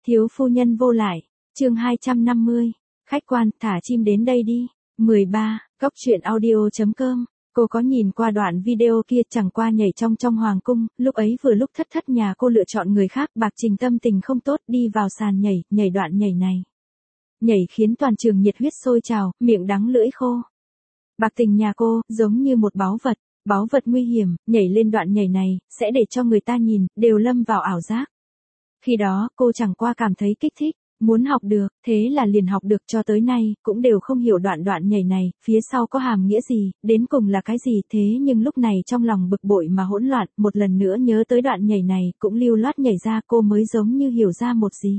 Thiếu phu nhân vô lại, chương 250, khách quan, thả chim đến đây đi. 13, Cóc truyện audio.com. Cô có nhìn qua đoạn video kia, chẳng qua nhảy trong hoàng cung, lúc ấy vừa lúc thất nhà cô lựa chọn người khác, Bạc Trình tâm tình không tốt đi vào sàn nhảy đoạn nhảy này. Nhảy khiến toàn trường nhiệt huyết sôi trào, miệng đắng lưỡi khô. Bạc Tình nhà cô, giống như một báu vật nguy hiểm, nhảy lên đoạn nhảy này, sẽ để cho người ta nhìn, đều lâm vào ảo giác. Khi đó, cô chẳng qua cảm thấy kích thích, muốn học được, thế là liền học được, cho tới nay, cũng đều không hiểu đoạn nhảy này, phía sau có hàm nghĩa gì, đến cùng là cái gì, thế nhưng lúc này trong lòng bực bội mà hỗn loạn, một lần nữa nhớ tới đoạn nhảy này, cũng lưu loát nhảy ra, cô mới giống như hiểu ra một gì.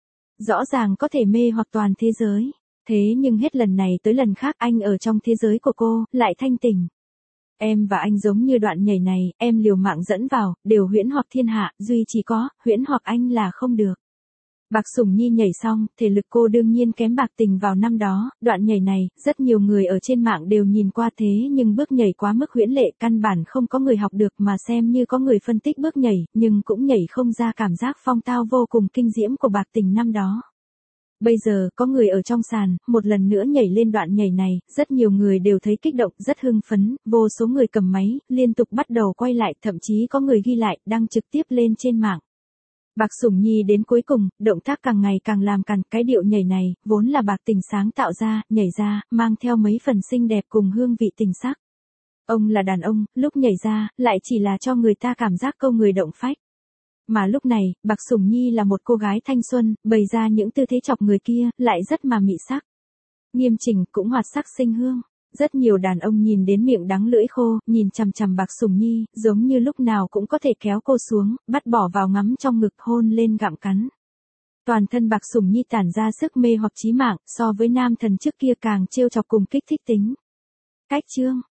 Rõ ràng có thể mê hoặc toàn thế giới, thế nhưng hết lần này tới lần khác anh ở trong thế giới của cô, lại thanh tỉnh. Em và anh giống như đoạn nhảy này, em liều mạng dẫn vào, đều huyễn hoặc thiên hạ, duy chỉ có, huyễn hoặc anh là không được. Bạc Sủng Nhi nhảy xong, thể lực cô đương nhiên kém Bạc Tình vào năm đó, đoạn nhảy này, rất nhiều người ở trên mạng đều nhìn qua thế nhưng bước nhảy quá mức huyễn lệ, căn bản không có người học được mà xem như có người phân tích bước nhảy, nhưng cũng nhảy không ra cảm giác phong tao vô cùng kinh diễm của Bạc Tình năm đó. Bây giờ, có người ở trong sàn, một lần nữa nhảy lên đoạn nhảy này, rất nhiều người đều thấy kích động, rất hưng phấn, vô số người cầm máy, liên tục bắt đầu quay lại, thậm chí có người ghi lại, đăng trực tiếp lên trên mạng. Bạc Sủng Nhi đến cuối cùng, động tác càng ngày càng làm càn, cái điệu nhảy này, vốn là Bạc Tình sáng tạo ra, nhảy ra, mang theo mấy phần xinh đẹp cùng hương vị tình sắc. Ông là đàn ông, lúc nhảy ra, lại chỉ là cho người ta cảm giác câu người động phách. Mà lúc này, Bạc Sủng Nhi là một cô gái thanh xuân, bày ra những tư thế chọc người kia, lại rất mà mị sắc. Nghiêm chỉnh, cũng hoạt sắc sinh hương. Rất nhiều đàn ông nhìn đến miệng đắng lưỡi khô, nhìn chằm chằm Bạc Sủng Nhi, giống như lúc nào cũng có thể kéo cô xuống, bắt bỏ vào ngắm trong ngực, hôn lên gặm cắn. Toàn thân Bạc Sủng Nhi tản ra sức mê hoặc chí mạng, so với nam thần trước kia càng trêu chọc cùng kích thích tính. Cách chương